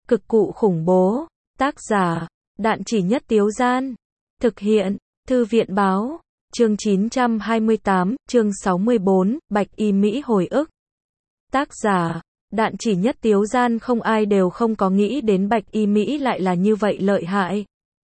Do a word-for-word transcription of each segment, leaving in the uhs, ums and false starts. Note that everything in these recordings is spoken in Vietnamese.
Cực cụ khủng bố. Tác giả, Đạn Chỉ Nhất Tiếu Gian. Thực hiện, Thư viện báo. Chương chín trăm hai mươi tám, chương sáu mươi bốn, Bạch Y Mỹ hồi ức. Tác giả, Đạn Chỉ Nhất Tiếu Gian. Không ai đều không có nghĩ đến Bạch Y Mỹ lại là như vậy lợi hại.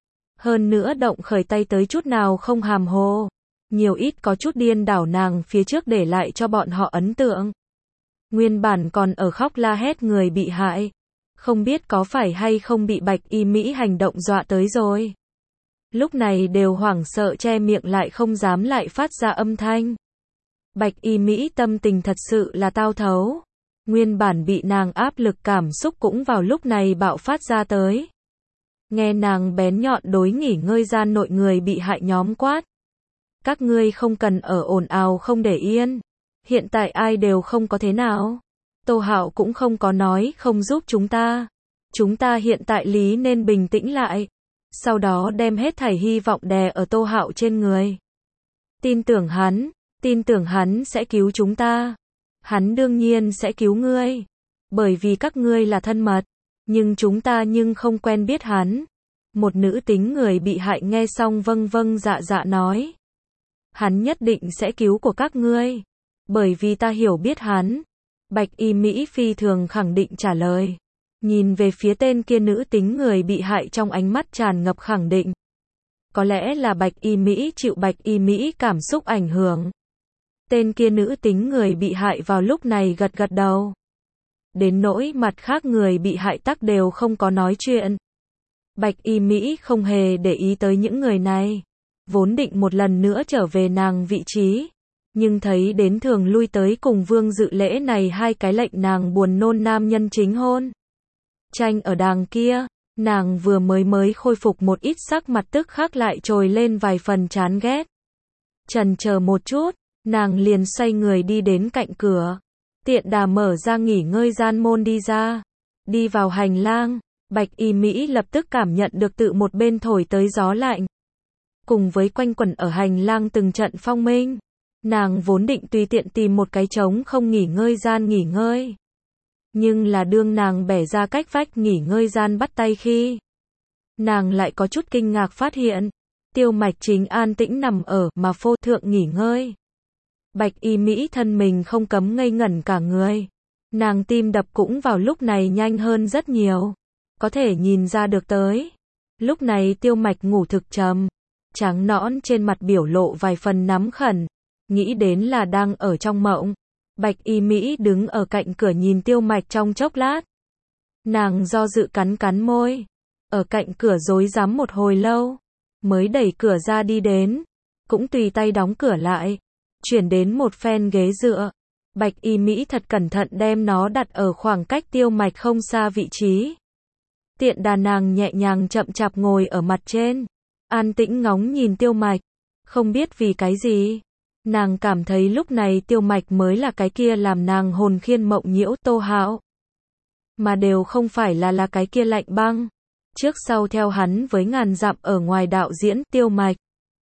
Hơn nữa động khởi tay tới chút nào không hàm hồ. Nhiều ít có chút điên đảo nàng phía trước để lại cho bọn họ ấn tượng. Nguyên bản còn ở khóc la hét người bị hại. Không biết có phải hay không bị Bạch Y Mỹ hành động dọa tới rồi. Lúc này đều hoảng sợ che miệng lại không dám lại phát ra âm thanh. Bạch Y Mỹ tâm tình thật sự là tao thấu. Nguyên bản bị nàng áp lực cảm xúc cũng vào lúc này bạo phát ra tới. Nghe nàng bén nhọn đối nghỉ ngơi gian nội người bị hại nhóm quát. Các ngươi không cần ở ồn ào không để yên. Hiện tại ai đều không có thế nào. Tô Hạo cũng không có nói không giúp chúng ta. Chúng ta hiện tại lý nên bình tĩnh lại. Sau đó đem hết thảy hy vọng đè ở Tô Hạo trên người. Tin tưởng hắn, tin tưởng hắn sẽ cứu chúng ta. Hắn đương nhiên sẽ cứu ngươi. Bởi vì các ngươi là thân mật. Nhưng chúng ta nhưng không quen biết hắn. Một nữ tính người bị hại nghe xong vâng vâng dạ dạ nói. Hắn nhất định sẽ cứu của các ngươi. Bởi vì ta hiểu biết hắn. Bạch Y Mỹ phi thường khẳng định trả lời. Nhìn về phía tên kia nữ tính người bị hại trong ánh mắt tràn ngập khẳng định. Có lẽ là Bạch Y Mỹ chịu Bạch Y Mỹ cảm xúc ảnh hưởng. Tên kia nữ tính người bị hại vào lúc này gật gật đầu. Đến nỗi mặt khác người bị hại tắc đều không có nói chuyện. Bạch Y Mỹ không hề để ý tới những người này. Vốn định một lần nữa trở về nàng vị trí. Nhưng thấy đến thường lui tới cùng Vương Dự Lễ này hai cái lệnh nàng buồn nôn nam nhân chính hôn. Tranh ở đàng kia, nàng vừa mới mới khôi phục một ít sắc mặt tức khắc lại trồi lên vài phần chán ghét. Chần chờ một chút, nàng liền xoay người đi đến cạnh cửa. Tiện đà mở ra nghỉ ngơi gian môn đi ra. Đi vào hành lang, Bạch Y Mỹ lập tức cảm nhận được tự một bên thổi tới gió lạnh. Cùng với quanh quẩn ở hành lang từng trận phong minh. Nàng vốn định tùy tiện tìm một cái trống không nghỉ ngơi gian nghỉ ngơi. Nhưng là đương nàng bẻ ra cách vách nghỉ ngơi gian bắt tay khi. Nàng lại có chút kinh ngạc phát hiện. Tiêu Mạch chính an tĩnh nằm ở mà phô thượng nghỉ ngơi. Bạch Y Mỹ thân mình không cấm ngây ngẩn cả người. Nàng tim đập cũng vào lúc này nhanh hơn rất nhiều. Có thể nhìn ra được tới. Lúc này Tiêu Mạch ngủ thực trầm. Trắng nõn trên mặt biểu lộ vài phần nắm khẩn. Nghĩ đến là đang ở trong mộng. Bạch Y Mỹ đứng ở cạnh cửa nhìn Tiêu Mạch trong chốc lát. Nàng do dự cắn cắn môi. Ở cạnh cửa rối rắm một hồi lâu. Mới đẩy cửa ra đi đến. Cũng tùy tay đóng cửa lại. Chuyển đến một phen ghế dựa. Bạch Y Mỹ thật cẩn thận đem nó đặt ở khoảng cách Tiêu Mạch không xa vị trí. Tiện đà nàng nhẹ nhàng chậm chạp ngồi ở mặt trên. An tĩnh ngóng nhìn Tiêu Mạch. Không biết vì cái gì. Nàng cảm thấy lúc này Tiêu Mạch mới là cái kia làm nàng hồn khiên mộng nhiễu Tô Hạo. Mà đều không phải là là cái kia lạnh băng. Trước sau theo hắn với ngàn dặm ở ngoài đạo diễn Tiêu Mạch.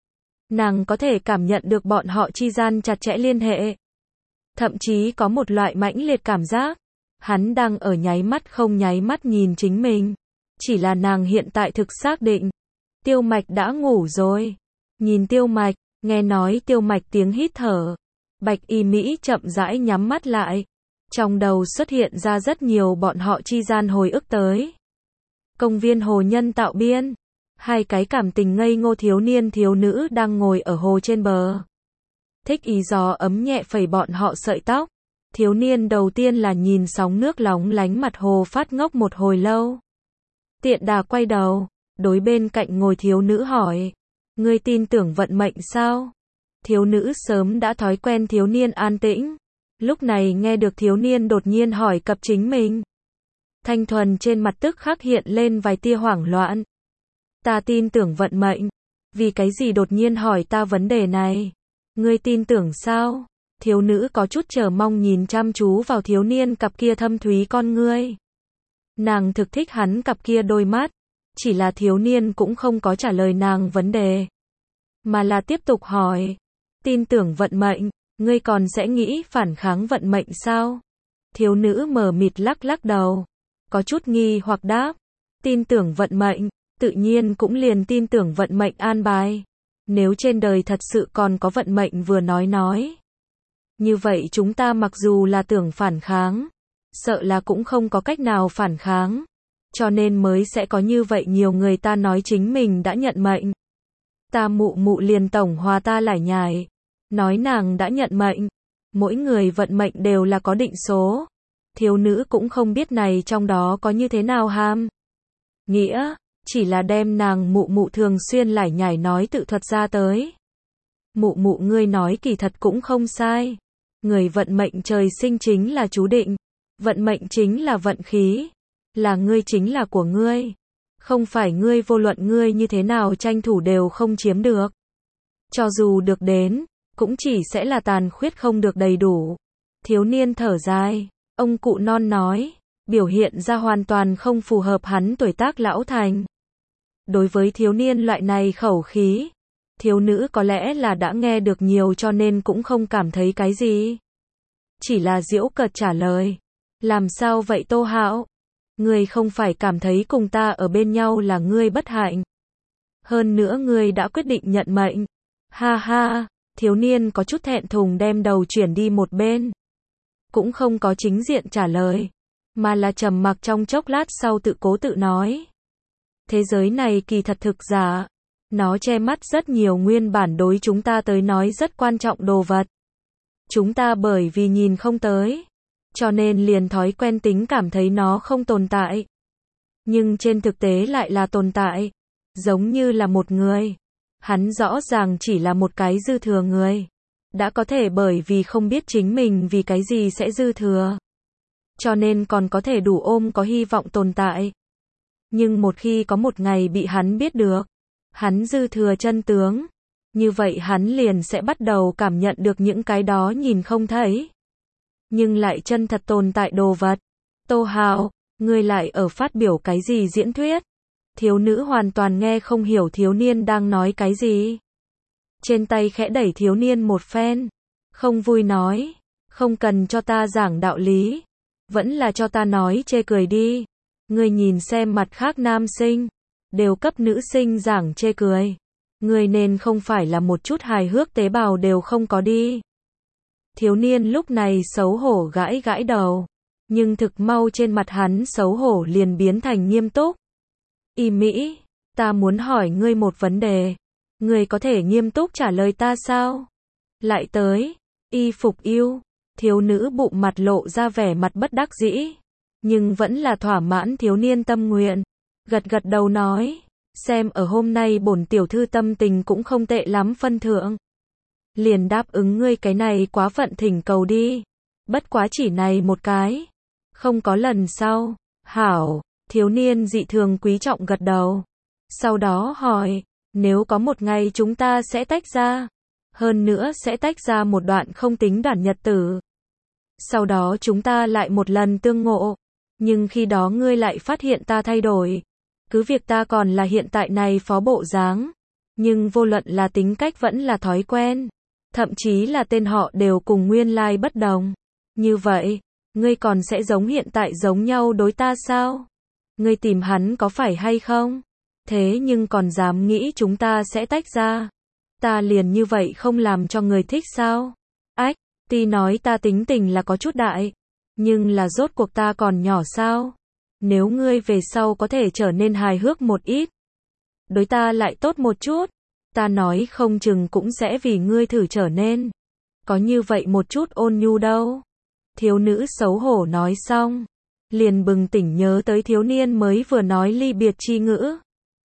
Nàng có thể cảm nhận được bọn họ chi gian chặt chẽ liên hệ. Thậm chí có một loại mãnh liệt cảm giác. Hắn đang ở nháy mắt không nháy mắt nhìn chính mình. Chỉ là nàng hiện tại thực xác định. Tiêu Mạch đã ngủ rồi. Nhìn Tiêu Mạch. Nghe nói Tiêu Mạch tiếng hít thở. Bạch Y Mỹ chậm rãi nhắm mắt lại. Trong đầu xuất hiện ra rất nhiều bọn họ chi gian hồi ức tới. Công viên hồ nhân tạo biên. Hai cái cảm tình ngây ngô thiếu niên thiếu nữ đang ngồi ở hồ trên bờ. Thích ý gió ấm nhẹ phẩy bọn họ sợi tóc. Thiếu niên đầu tiên là nhìn sóng nước lóng lánh mặt hồ phát ngốc một hồi lâu. Tiện đà quay đầu. Đối bên cạnh ngồi thiếu nữ hỏi. Ngươi tin tưởng vận mệnh sao? Thiếu nữ sớm đã thói quen thiếu niên an tĩnh. Lúc này nghe được thiếu niên đột nhiên hỏi cập chính mình. Thanh thuần trên mặt tức khắc hiện lên vài tia hoảng loạn. Ta tin tưởng vận mệnh. Vì cái gì đột nhiên hỏi ta vấn đề này? Ngươi tin tưởng sao? Thiếu nữ có chút chờ mong nhìn chăm chú vào thiếu niên cặp kia thâm thúy con ngươi. Nàng thực thích hắn cặp kia đôi mắt. Chỉ là thiếu niên cũng không có trả lời nàng vấn đề. Mà là tiếp tục hỏi. Tin tưởng vận mệnh, ngươi còn sẽ nghĩ phản kháng vận mệnh sao? Thiếu nữ mờ mịt lắc lắc đầu. có chút nghi hoặc đáp. Tin tưởng vận mệnh, tự nhiên cũng liền tin tưởng vận mệnh an bài. Nếu trên đời thật sự còn có vận mệnh vừa nói nói. Như vậy chúng ta mặc dù là tưởng phản kháng, sợ là cũng không có cách nào phản kháng. Cho nên mới sẽ có như vậy nhiều người ta nói chính mình đã nhận mệnh. Ta mụ mụ liền tổng hòa ta lải nhải. Nói nàng đã nhận mệnh. Mỗi người vận mệnh đều là có định số. Thiếu nữ cũng không biết này trong đó có như thế nào ham. Nghĩa, chỉ là đem nàng mụ mụ thường xuyên lải nhải nói tự thuật ra tới. Mụ mụ ngươi nói kỳ thật cũng không sai. Người vận mệnh trời sinh chính là chú định. Vận mệnh chính là vận khí. Là ngươi chính là của ngươi. Không phải ngươi vô luận ngươi như thế nào tranh thủ đều không chiếm được. Cho dù được đến, cũng chỉ sẽ là tàn khuyết không được đầy đủ. Thiếu niên thở dài, ông cụ non nói, biểu hiện ra hoàn toàn không phù hợp hắn tuổi tác lão thành. Đối với thiếu niên loại này khẩu khí, thiếu nữ có lẽ là đã nghe được nhiều cho nên cũng không cảm thấy cái gì. Chỉ là giễu cợt trả lời, làm sao vậy Tô Hạo? Ngươi không phải cảm thấy cùng ta ở bên nhau là ngươi bất hạnh. Hơn nữa ngươi đã quyết định nhận mệnh. Ha ha, thiếu niên có chút thẹn thùng đem đầu chuyển đi một bên. Cũng không có chính diện trả lời, mà là trầm mặc trong chốc lát sau tự cố tự nói. Thế giới này kỳ thật thực giả. Nó che mắt rất nhiều nguyên bản đối chúng ta tới nói rất quan trọng đồ vật. Chúng ta bởi vì nhìn không tới, cho nên liền thói quen tính cảm thấy nó không tồn tại. Nhưng trên thực tế lại là tồn tại. Giống như là một người. Hắn rõ ràng chỉ là một cái dư thừa người. Đã có thể bởi vì không biết chính mình vì cái gì sẽ dư thừa. Cho nên còn có thể đủ ôm có hy vọng tồn tại. Nhưng một khi có một ngày bị hắn biết được, hắn dư thừa chân tướng, như vậy hắn liền sẽ bắt đầu cảm nhận được những cái đó nhìn không thấy. Nhưng lại chân thật tồn tại đồ vật. Tô Hạo, ngươi lại ở phát biểu cái gì diễn thuyết? Thiếu nữ hoàn toàn nghe không hiểu thiếu niên đang nói cái gì. Trên tay khẽ đẩy thiếu niên một phen. Không vui nói, không cần cho ta giảng đạo lý. Vẫn là cho ta nói chê cười đi. Ngươi nhìn xem mặt khác nam sinh, đều cấp nữ sinh giảng chê cười. Ngươi nên không phải là một chút hài hước tế bào đều không có đi. Thiếu niên lúc này xấu hổ gãi gãi đầu. Nhưng thực mau trên mặt hắn xấu hổ liền biến thành nghiêm túc. Y Mỹ, ta muốn hỏi ngươi một vấn đề. Ngươi có thể nghiêm túc trả lời ta sao? Lại tới, y phục yêu. Thiếu nữ bụng mặt lộ ra vẻ mặt bất đắc dĩ. Nhưng vẫn là thỏa mãn thiếu niên tâm nguyện. Gật gật đầu nói. Xem ở hôm nay bổn tiểu thư tâm tình cũng không tệ lắm phân thượng. Liền đáp ứng ngươi cái này quá phận thỉnh cầu đi. Bất quá chỉ này một cái. Không có lần sau. Hảo, thiếu niên dị thường quý trọng gật đầu. Sau đó hỏi, nếu có một ngày chúng ta sẽ tách ra. Hơn nữa sẽ tách ra một đoạn không tính đoạn nhật tử. Sau đó chúng ta lại một lần tương ngộ. Nhưng khi đó ngươi lại phát hiện ta thay đổi. Cứ việc ta còn là hiện tại này phó bộ dáng. Nhưng vô luận là tính cách vẫn là thói quen. Thậm chí là tên họ đều cùng nguyên lai like bất đồng. Như vậy, ngươi còn sẽ giống hiện tại giống nhau đối ta sao? Ngươi tìm hắn có phải hay không? Thế nhưng còn dám nghĩ chúng ta sẽ tách ra. Ta liền như vậy không làm cho người thích sao? Ách, tuy nói ta tính tình là có chút đại. Nhưng là rốt cuộc ta còn nhỏ sao? Nếu ngươi về sau có thể trở nên hài hước một ít. Đối ta lại tốt một chút. Ta nói không chừng cũng sẽ vì ngươi thử trở nên. Có như vậy một chút ôn nhu đâu. Thiếu nữ xấu hổ nói xong. Liền bừng tỉnh nhớ tới thiếu niên mới vừa nói ly biệt chi ngữ.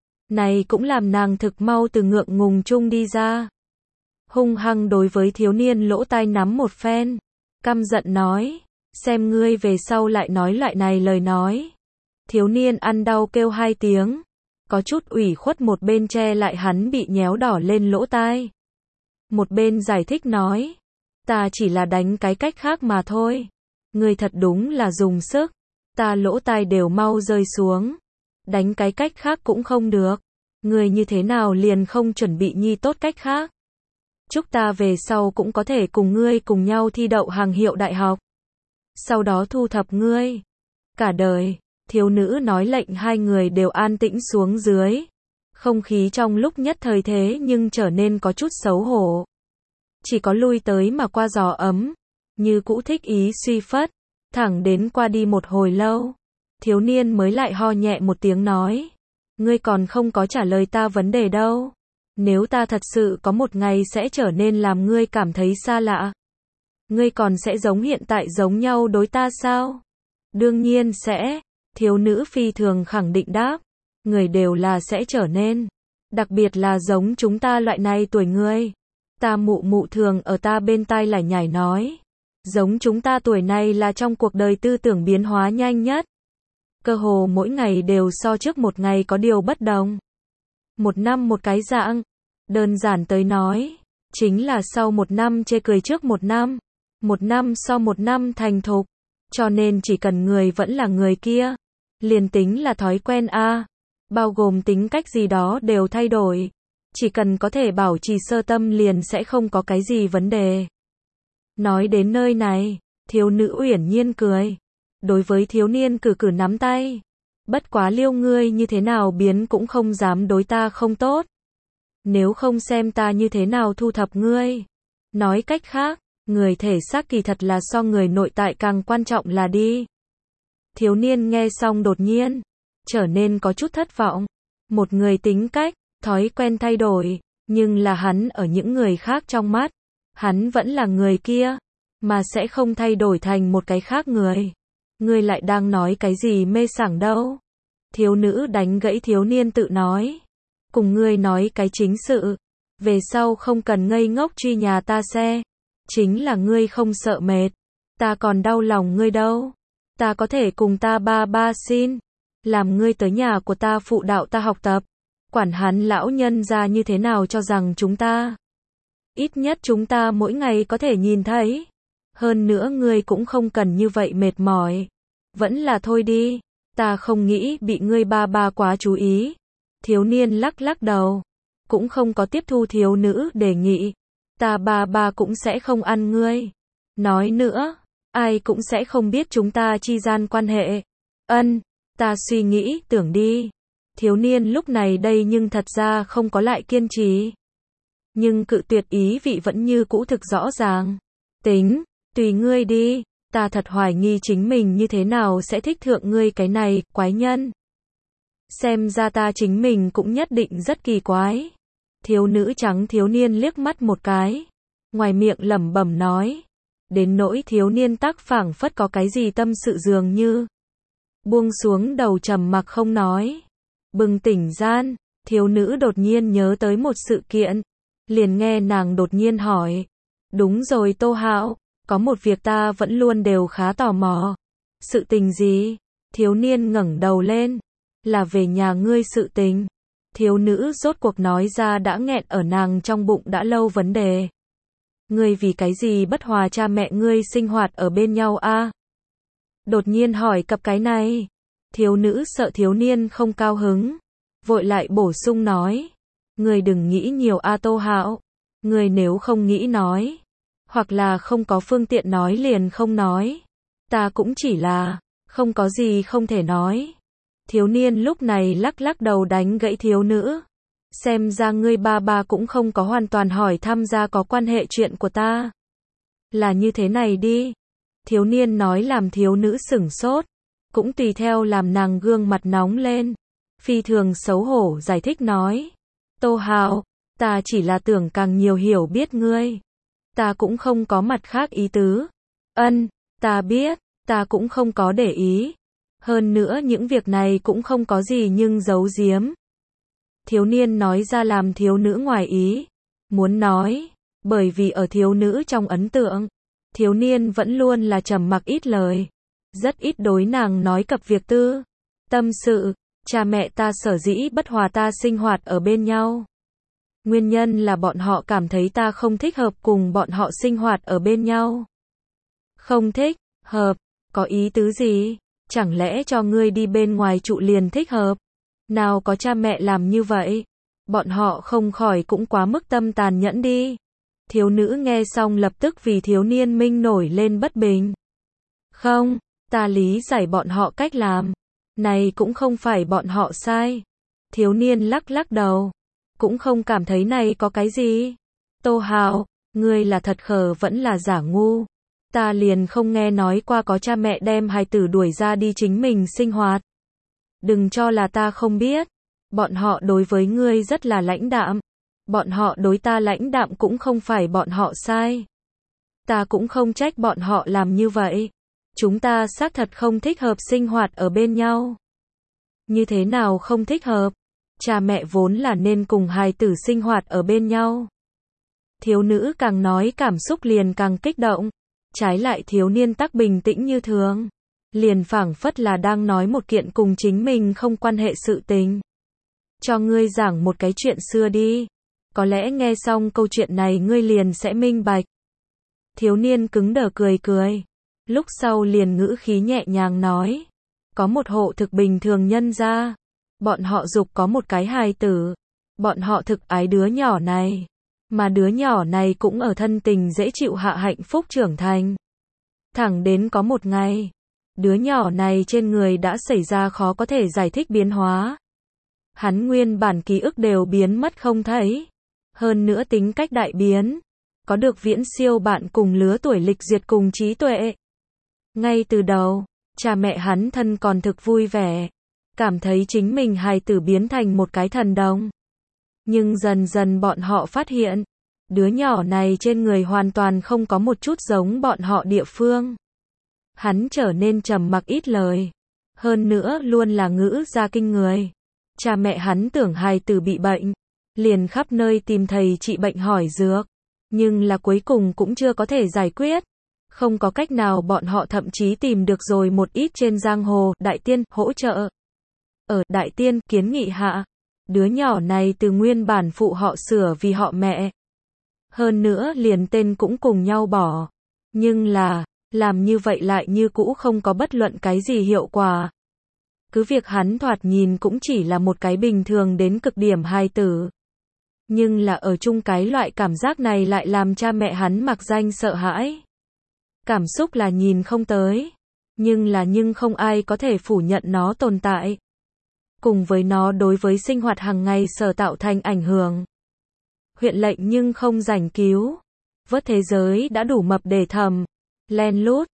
Này cũng làm nàng thực mau từ ngượng ngùng chung đi ra. Hung hăng đối với thiếu niên lỗ tai nắm một phen. Căm giận nói. Xem ngươi về sau lại nói loại này lời nói. Thiếu niên ăn đau kêu hai tiếng. Có chút ủy khuất một bên che lại hắn bị nhéo đỏ lên lỗ tai. Một bên giải thích nói. Ta chỉ là đánh cái cách khác mà thôi. Ngươi thật đúng là dùng sức. Ta lỗ tai đều mau rơi xuống. Đánh cái cách khác cũng không được. Ngươi như thế nào liền không chuẩn bị nhi tốt cách khác. Chúc ta về sau cũng có thể cùng ngươi cùng nhau thi đậu hàng hiệu đại học. Sau đó thu thập ngươi. Cả đời. Thiếu nữ nói lệnh hai người đều an tĩnh xuống dưới. Không khí trong lúc nhất thời thế nhưng trở nên có chút xấu hổ. Chỉ có lui tới mà qua gió ấm, như cũ thích ý suy phất, thẳng đến qua đi một hồi lâu. Thiếu niên mới lại ho nhẹ một tiếng nói. Ngươi còn không có trả lời ta vấn đề đâu. Nếu ta thật sự có một ngày sẽ trở nên làm ngươi cảm thấy xa lạ, ngươi còn sẽ giống hiện tại giống nhau đối ta sao? Đương nhiên sẽ. Thiếu nữ phi thường khẳng định đáp. Người đều là sẽ trở nên. Đặc biệt là giống chúng ta loại này tuổi người. Ta mụ mụ thường ở ta bên tai lải nhải nói. Giống chúng ta tuổi này là trong cuộc đời tư tưởng biến hóa nhanh nhất. Cơ hồ mỗi ngày đều so trước một ngày có điều bất đồng. Một năm một cái dạng. Đơn giản tới nói, chính là sau một năm chê cười trước một năm. Một năm sau một năm thành thục. Cho nên chỉ cần người vẫn là người kia. Liền tính là thói quen a, bao gồm tính cách gì đó đều thay đổi. Chỉ cần có thể bảo trì sơ tâm liền sẽ không có cái gì vấn đề. Nói đến nơi này, thiếu nữ uyển nhiên cười. Đối với thiếu niên cử cử nắm tay. Bất quá Liêu ngươi như thế nào biến cũng không dám đối ta không tốt. Nếu không xem ta như thế nào thu thập ngươi. Nói cách khác, người thể xác kỳ thật là so người nội tại càng quan trọng là đi. Thiếu niên nghe xong đột nhiên, trở nên có chút thất vọng. Một người tính cách, thói quen thay đổi, nhưng là hắn ở những người khác trong mắt, hắn vẫn là người kia, mà sẽ không thay đổi thành một cái khác người. Ngươi lại đang nói cái gì mê sảng đâu? Thiếu nữ đánh gãy thiếu niên tự nói. Cùng ngươi nói cái chính sự, về sau không cần ngây ngốc truy nhà ta xe. Chính là ngươi không sợ mệt, ta còn đau lòng ngươi đâu. Ta có thể cùng ta ba ba xin, làm ngươi tới nhà của ta phụ đạo ta học tập. Quản hắn lão nhân ra như thế nào cho rằng chúng ta. Ít nhất chúng ta mỗi ngày có thể nhìn thấy. Hơn nữa ngươi cũng không cần như vậy mệt mỏi. Vẫn là thôi đi, ta không nghĩ bị ngươi ba ba quá chú ý. Thiếu niên lắc lắc đầu, cũng không có tiếp thu thiếu nữ đề nghị. Ta ba ba cũng sẽ không ăn ngươi. Nói nữa, ai cũng sẽ không biết chúng ta chi gian quan hệ. Ân, ta suy nghĩ, tưởng đi. Thiếu niên lúc này đây nhưng thật ra không có lại kiên trì. Nhưng cự tuyệt ý vị vẫn như cũ thực rõ ràng. Tính, tùy ngươi đi, ta thật hoài nghi chính mình như thế nào sẽ thích thượng ngươi cái này, quái nhân. Xem ra ta chính mình cũng nhất định rất kỳ quái. Thiếu nữ trắng thiếu niên liếc mắt một cái. Ngoài miệng lẩm bẩm nói. Đến nỗi thiếu niên tắc phảng phất có cái gì tâm sự dường như. Buông xuống đầu trầm mặc không nói. Bừng tỉnh gian, thiếu nữ đột nhiên nhớ tới một sự kiện. Liền nghe nàng đột nhiên hỏi. Đúng rồi Tô Hạo, có một việc ta vẫn luôn đều khá tò mò. Sự tình gì? Thiếu niên ngẩng đầu lên. Là về nhà ngươi sự tình. Thiếu nữ rốt cuộc nói ra đã nghẹn ở nàng trong bụng đã lâu vấn đề. Ngươi vì cái gì bất hòa cha mẹ ngươi sinh hoạt ở bên nhau a? Đột nhiên hỏi cặp cái này. Thiếu nữ sợ thiếu niên không cao hứng. Vội lại bổ sung nói. Ngươi đừng nghĩ nhiều a Tô Hạo. Ngươi nếu không nghĩ nói. Hoặc là không có phương tiện nói liền không nói. Ta cũng chỉ là, không có gì không thể nói. Thiếu niên lúc này lắc lắc đầu đánh gãy thiếu nữ. Xem ra ngươi ba ba cũng không có hoàn toàn hỏi thăm ra có quan hệ chuyện của ta. Là như thế này đi. Thiếu niên nói làm thiếu nữ sửng sốt. Cũng tùy theo làm nàng gương mặt nóng lên. Phi thường xấu hổ giải thích nói. Tô Hạo, ta chỉ là tưởng càng nhiều hiểu biết ngươi. Ta cũng không có mặt khác ý tứ. Ân, ta biết, ta cũng không có để ý. Hơn nữa những việc này cũng không có gì nhưng giấu giếm. Thiếu niên nói ra làm thiếu nữ ngoài ý. Muốn nói, bởi vì ở thiếu nữ trong ấn tượng, thiếu niên vẫn luôn là trầm mặc ít lời. Rất ít đối nàng nói cập việc tư. Tâm sự, cha mẹ ta sở dĩ bất hòa ta sinh hoạt ở bên nhau. Nguyên nhân là bọn họ cảm thấy ta không thích hợp cùng bọn họ sinh hoạt ở bên nhau. Không thích, hợp, có ý tứ gì? Chẳng lẽ cho ngươi đi bên ngoài trụ liền thích hợp? Nào có cha mẹ làm như vậy? Bọn họ không khỏi cũng quá mức tâm tàn nhẫn đi. Thiếu nữ nghe xong lập tức vì thiếu niên minh nổi lên bất bình. Không, ta lý giải bọn họ cách làm. Này cũng không phải bọn họ sai. Thiếu niên lắc lắc đầu. Cũng không cảm thấy này có cái gì. Tô Hạo, ngươi là thật khờ vẫn là giả ngu. Ta liền không nghe nói qua có cha mẹ đem hài tử đuổi ra đi chính mình sinh hoạt. Đừng cho là ta không biết. Bọn họ đối với ngươi rất là lãnh đạm. Bọn họ đối ta lãnh đạm cũng không phải bọn họ sai. Ta cũng không trách bọn họ làm như vậy. Chúng ta xác thật không thích hợp sinh hoạt ở bên nhau. Như thế nào không thích hợp? Cha mẹ vốn là nên cùng hài tử sinh hoạt ở bên nhau. Thiếu nữ càng nói cảm xúc liền càng kích động. Trái lại thiếu niên tắc bình tĩnh như thường. Liền phảng phất là đang nói một kiện cùng chính mình không quan hệ sự tình. Cho ngươi giảng một cái chuyện xưa đi. Có lẽ nghe xong câu chuyện này ngươi liền sẽ minh bạch. Thiếu niên cứng đờ cười cười. Lúc sau liền ngữ khí nhẹ nhàng nói. Có một hộ thực bình thường nhân gia. Bọn họ dục có một cái hài tử. Bọn họ thực ái đứa nhỏ này. Mà đứa nhỏ này cũng ở thân tình dễ chịu hạ hạnh phúc trưởng thành. Thẳng đến có một ngày. Đứa nhỏ này trên người đã xảy ra khó có thể giải thích biến hóa. Hắn nguyên bản ký ức đều biến mất không thấy. Hơn nữa tính cách đại biến. Có được viễn siêu bạn cùng lứa tuổi lịch duyệt cùng trí tuệ. Ngay từ đầu, cha mẹ hắn thân còn thực vui vẻ. Cảm thấy chính mình hài tử biến thành một cái thần đồng. Nhưng dần dần bọn họ phát hiện. Đứa nhỏ này trên người hoàn toàn không có một chút giống bọn họ địa phương. Hắn trở nên trầm mặc ít lời. Hơn nữa luôn là ngữ ra kinh người. Cha mẹ hắn tưởng hài tử bị bệnh. Liền khắp nơi tìm thầy trị bệnh hỏi dược. Nhưng là cuối cùng cũng chưa có thể giải quyết. Không có cách nào bọn họ thậm chí tìm được rồi một ít trên giang hồ đại tiên hỗ trợ. Ở đại tiên kiến nghị hạ. Đứa nhỏ này từ nguyên bản phụ họ sửa vì họ mẹ. Hơn nữa liền tên cũng cùng nhau bỏ. Nhưng là, làm như vậy lại như cũ không có bất luận cái gì hiệu quả. Cứ việc hắn thoạt nhìn cũng chỉ là một cái bình thường đến cực điểm hài tử. Nhưng là ở chung cái loại cảm giác này lại làm cha mẹ hắn mặc danh sợ hãi. Cảm xúc là nhìn không tới. Nhưng là nhưng không ai có thể phủ nhận nó tồn tại. Cùng với nó đối với sinh hoạt hàng ngày sở tạo thành ảnh hưởng. Huyện lệnh nhưng không rảnh cứu. Vớt thế giới đã đủ mập để thầm. Len lút,